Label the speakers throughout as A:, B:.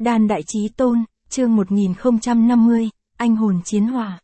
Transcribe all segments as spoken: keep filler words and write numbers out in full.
A: Đan Đại Chí Tôn, chương một nghìn không trăm năm mươi, Anh hồn chiến hỏa.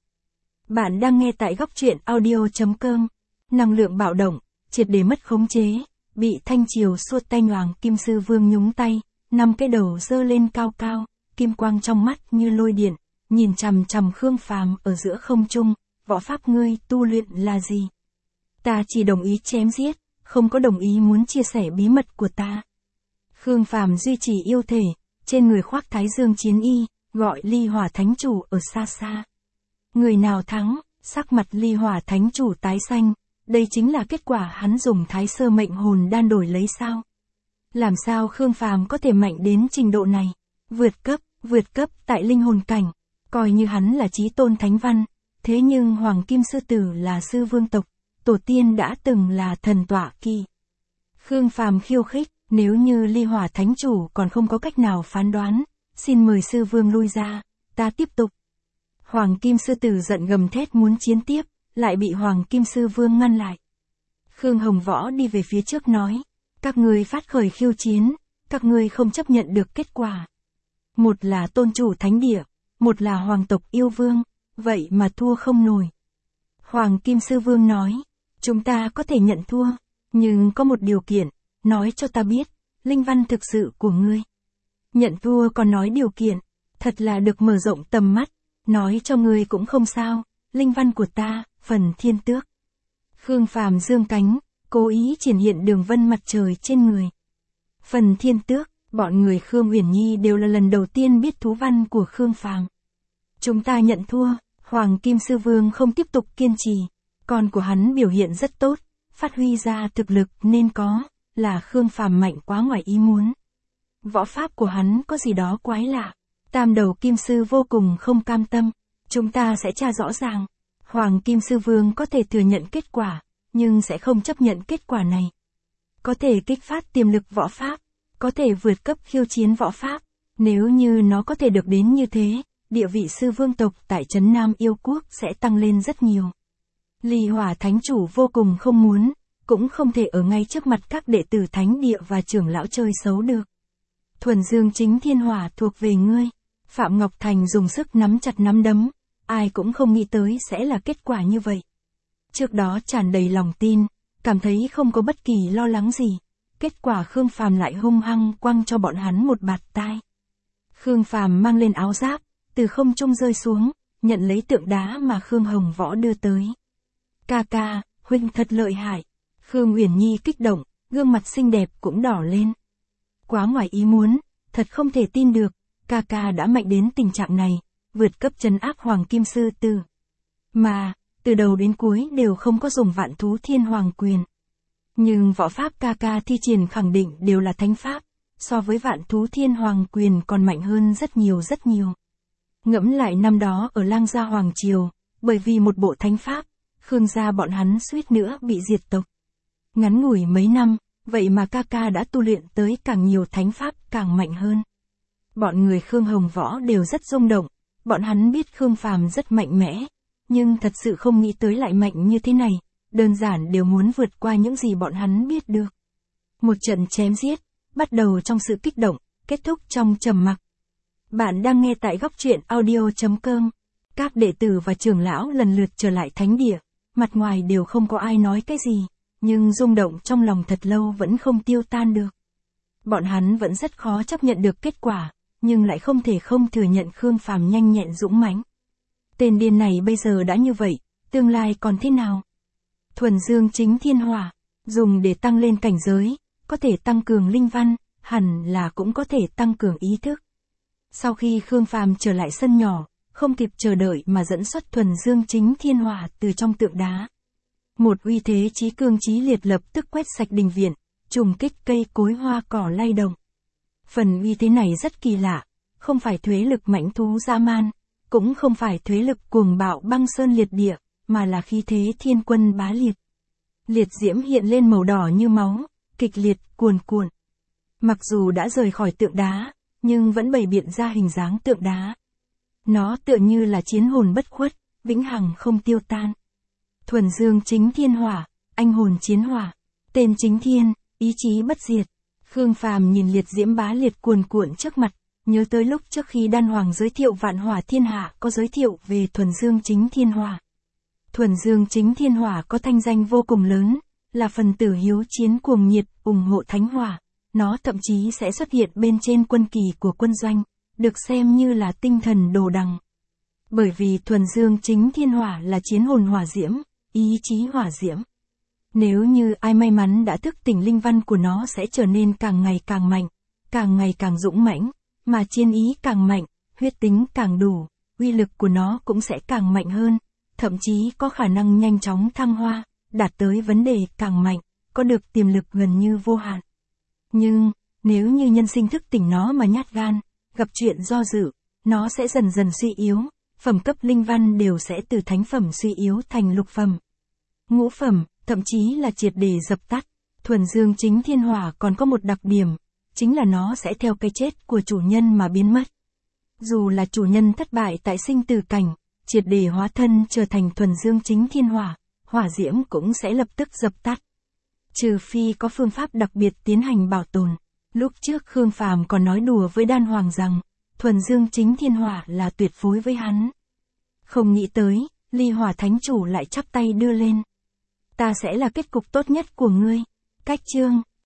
A: Bạn đang nghe tại góc truyện audio.com. Năng lượng bạo động, triệt để mất khống chế, bị thanh triều xua tay Hoàng Kim Sư Vương nhúng tay, năm cái đầu dơ lên cao cao, kim quang trong mắt như lôi điện, nhìn chằm chằm Khương Phàm ở giữa không trung, võ pháp ngươi tu luyện là gì? Ta chỉ đồng ý chém giết, không có đồng ý muốn chia sẻ bí mật của ta. Khương Phàm duy trì yêu thể, trên người khoác Thái Dương chiến y, gọi Ly Hỏa Thánh Chủ ở xa xa. Người nào thắng, sắc mặt Ly Hỏa Thánh Chủ tái xanh, đây chính là kết quả hắn dùng Thái Sơ Mệnh Hồn Đan đổi lấy sao? Làm sao Khương Phàm có thể mạnh đến trình độ này? Vượt cấp, vượt cấp tại linh hồn cảnh, coi như hắn là chí tôn thánh văn, thế nhưng Hoàng Kim Sư Tử là sư vương tộc, tổ tiên đã từng là thần tọa kỳ. Khương Phàm khiêu khích, nếu như Ly Hỏa Thánh Chủ còn không có cách nào phán đoán, xin mời sư vương lui ra, ta tiếp tục. Hoàng Kim Sư Tử giận gầm thét muốn chiến tiếp, lại bị Hoàng Kim Sư Vương ngăn lại. Khương Hồng Võ đi về phía trước nói, các ngươi phát khởi khiêu chiến, các ngươi không chấp nhận được kết quả. Một là tôn chủ thánh địa, một là hoàng tộc yêu vương, vậy mà thua không nổi. Hoàng Kim Sư Vương nói, chúng ta có thể nhận thua, nhưng có một điều kiện, nói cho ta biết, linh văn thực sự của ngươi. Nhận thua còn nói điều kiện, thật là được mở rộng tầm mắt, nói cho ngươi cũng không sao, linh văn của ta, phần thiên tước. Khương Phàm dương cánh, cố ý triển hiện đường vân mặt trời trên người. Phần thiên tước, bọn người Khương Uyển Nhi đều là lần đầu tiên biết thú văn của Khương Phàm. Chúng ta nhận thua, Hoàng Kim Sư Vương không tiếp tục kiên trì, con của hắn biểu hiện rất tốt, phát huy ra thực lực nên có, là Khương Phàm mạnh quá ngoài ý muốn. Võ pháp của hắn có gì đó quái lạ, Tam Đầu Kim Sư vô cùng không cam tâm, chúng ta sẽ tra rõ ràng. Hoàng Kim Sư Vương có thể thừa nhận kết quả, nhưng sẽ không chấp nhận kết quả này. Có thể kích phát tiềm lực võ pháp, có thể vượt cấp khiêu chiến võ pháp, nếu như nó có thể được đến như thế, địa vị sư vương tộc tại Trấn Nam Yêu Quốc sẽ tăng lên rất nhiều. Ly Hỏa Thánh Chủ vô cùng không muốn, cũng không thể ở ngay trước mặt các đệ tử thánh địa và trưởng lão chơi xấu được. Thuần Dương Chính Thiên Hỏa thuộc về ngươi. Phạm Ngọc Thành dùng sức nắm chặt nắm đấm, ai cũng không nghĩ tới sẽ là kết quả như vậy. Trước đó tràn đầy lòng tin, cảm thấy không có bất kỳ lo lắng gì, kết quả Khương Phàm lại hung hăng quăng cho bọn hắn một bạt tai. Khương Phàm mang lên áo giáp, từ không trung rơi xuống, nhận lấy tượng đá mà Khương Hồng Võ đưa tới. Ca ca, huynh thật lợi hại. Khương Uyển Nhi kích động, gương mặt xinh đẹp cũng đỏ lên. Quá ngoài ý muốn, thật không thể tin được, ca ca đã mạnh đến tình trạng này, vượt cấp trấn áp Hoàng Kim Sư Tử. Mà, từ đầu đến cuối đều không có dùng Vạn Thú Thiên Hoàng Quyền. Nhưng võ pháp ca ca thi triển khẳng định đều là thánh pháp, so với Vạn Thú Thiên Hoàng Quyền còn mạnh hơn rất nhiều rất nhiều. Ngẫm lại năm đó ở Lang Gia Hoàng Triều, bởi vì một bộ thánh pháp, Khương gia bọn hắn suýt nữa bị diệt tộc. Ngắn ngủi mấy năm, vậy mà ca ca đã tu luyện tới càng nhiều thánh pháp càng mạnh hơn. Bọn người Khương Hồng Võ đều rất rung động, bọn hắn biết Khương Phàm rất mạnh mẽ, nhưng thật sự không nghĩ tới lại mạnh như thế này, đơn giản đều muốn vượt qua những gì bọn hắn biết được. Một trận chém giết, bắt đầu trong sự kích động, kết thúc trong trầm mặc. Bạn đang nghe tại góc truyện audio.com. Các đệ tử và trưởng lão lần lượt trở lại thánh địa, mặt ngoài đều không có ai nói cái gì, nhưng rung động trong lòng thật lâu vẫn không tiêu tan được. Bọn hắn vẫn rất khó chấp nhận được kết quả, nhưng lại không thể không thừa nhận Khương Phàm nhanh nhẹn dũng mãnh. Tên điên này bây giờ đã như vậy, tương lai còn thế nào? Thuần Dương Chính Thiên Hỏa, dùng để tăng lên cảnh giới, có thể tăng cường linh văn, hẳn là cũng có thể tăng cường ý thức. Sau khi Khương Phàm trở lại sân nhỏ, không kịp chờ đợi mà dẫn xuất Thuần Dương Chính Thiên Hỏa từ trong tượng đá. Một uy thế chí cương chí liệt lập tức quét sạch đình viện, trùng kích cây cối hoa cỏ lay động. Phần uy thế này rất kỳ lạ, không phải thuế lực mãnh thú dã man, cũng không phải thuế lực cuồng bạo băng sơn liệt địa, mà là khí thế thiên quân bá liệt. Liệt diễm hiện lên màu đỏ như máu, kịch liệt, cuồn cuộn. Mặc dù đã rời khỏi tượng đá, nhưng vẫn bày biện ra hình dáng tượng đá. Nó tựa như là chiến hồn bất khuất, vĩnh hằng không tiêu tan. Thuần Dương Chính Thiên Hỏa, anh hồn chiến hỏa, tên chính thiên, ý chí bất diệt. Khương Phàm nhìn liệt diễm bá liệt cuồn cuộn trước mặt, Nhớ tới lúc trước khi Đan Hoàng giới thiệu Vạn Hỏa Thiên Hạ có giới thiệu về thuần dương chính thiên hỏa. Thuần dương chính thiên hỏa có thanh danh vô cùng lớn, là phần tử hiếu chiến cuồng nhiệt, ủng hộ thánh hỏa. Nó thậm chí sẽ xuất hiện bên trên quân kỳ của quân doanh, được xem như là tinh thần đồ đằng. Bởi vì thuần dương chính thiên hỏa là chiến hồn hỏa diễm, ý chí hỏa diễm. Nếu như ai may mắn đã thức tỉnh linh văn của nó sẽ trở nên càng ngày càng mạnh, càng ngày càng dũng mãnh, mà chiến ý càng mạnh, huyết tính càng đủ, uy lực của nó cũng sẽ càng mạnh hơn, thậm chí có khả năng nhanh chóng thăng hoa, đạt tới vấn đề càng mạnh, có được tiềm lực gần như vô hạn. Nhưng, nếu như nhân sinh thức tỉnh nó mà nhát gan, gặp chuyện do dự, nó sẽ dần dần suy yếu, phẩm cấp linh văn đều sẽ từ thánh phẩm suy yếu thành lục phẩm, ngũ phẩm, thậm chí là triệt để dập tắt. Thuần dương chính thiên hỏa còn có một đặc điểm, chính là nó sẽ theo cái chết của chủ nhân mà biến mất. Dù là chủ nhân thất bại tại sinh tử cảnh, triệt để hóa thân trở thành thuần dương chính thiên hỏa, hỏa diễm cũng sẽ lập tức dập tắt. Trừ phi có phương pháp đặc biệt tiến hành bảo tồn. Lúc trước Khương Phàm còn nói đùa với Đan Hoàng rằng, thuần dương chính thiên hỏa là tuyệt phối với hắn. Không nghĩ tới, Ly Hỏa Thánh Chủ lại chắp tay đưa lên. Ta sẽ là kết cục tốt nhất của ngươi. Cách chương